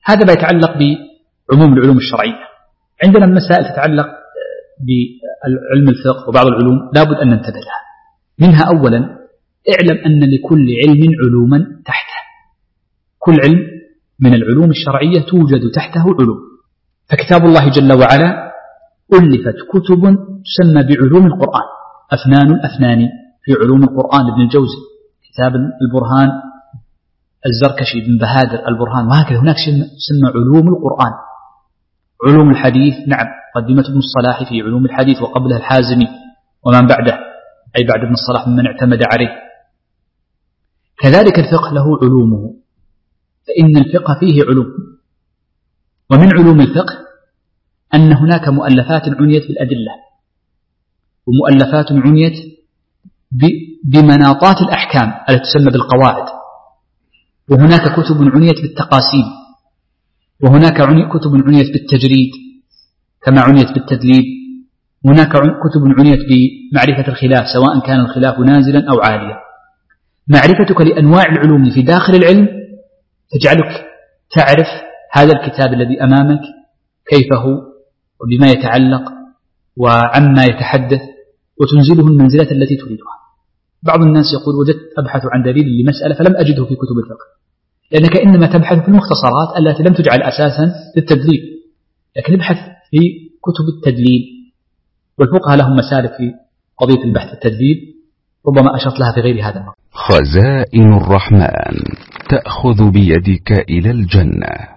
هذا ما يتعلق بعموم العلوم الشرعية. عندنا مسائل تتعلق بعلم الفقه وبعض العلوم لا بد أن ننتبه لها. منها أولا اعلم أن لكل علم علوما تحته. كل علم من العلوم الشرعية توجد تحته علوم. فكتاب الله جل وعلا ألفت كتب تسمى بعلوم القرآن، أفنان الأفنان في علوم القرآن ابن الجوزي، كتاب البرهان الزركشي بن بهادر البرهان، وهكذا هناك شيء يسمى علوم القرآن. علوم الحديث نعم، قدمة ابن الصلاح في علوم الحديث وقبلها الحازمي ومن بعده أي بعد ابن الصلاح ممن اعتمد عليه. كذلك الفقه له علومه، فإن الفقه فيه علوم. ومن علوم الفقه أن هناك مؤلفات عنيت بالأدلة، ومؤلفات عنيت بمناطات الأحكام التي تسمى بالقواعد، وهناك كتب عنيت بالتقاسيم، وهناك كتب عنيت بالتجريد كما عنيت بالتدليل، هناك كتب عنيت بمعرفة الخلاف سواء كان الخلاف نازلا أو عاليا. معرفتك لأنواع العلوم في داخل العلم تجعلك تعرف هذا الكتاب الذي أمامك كيف هو وبما يتعلق وعما يتحدث، وتنزله المنزلة التي تريدها. بعض الناس يقول وجدت أبحث عن دليل لمسألة فلم أجده في كتب الفقه، لأنك إنما تبحث في المختصرات التي لم تجعل أساسا للتدليل، لكن ابحث في كتب التدليل، والفقهاء لهم مسالك في قضية البحث التدليل ربما أشرت لها في غير هذا الموضوع. خزائن الرحمن تأخذ بيدك إلى الجنة.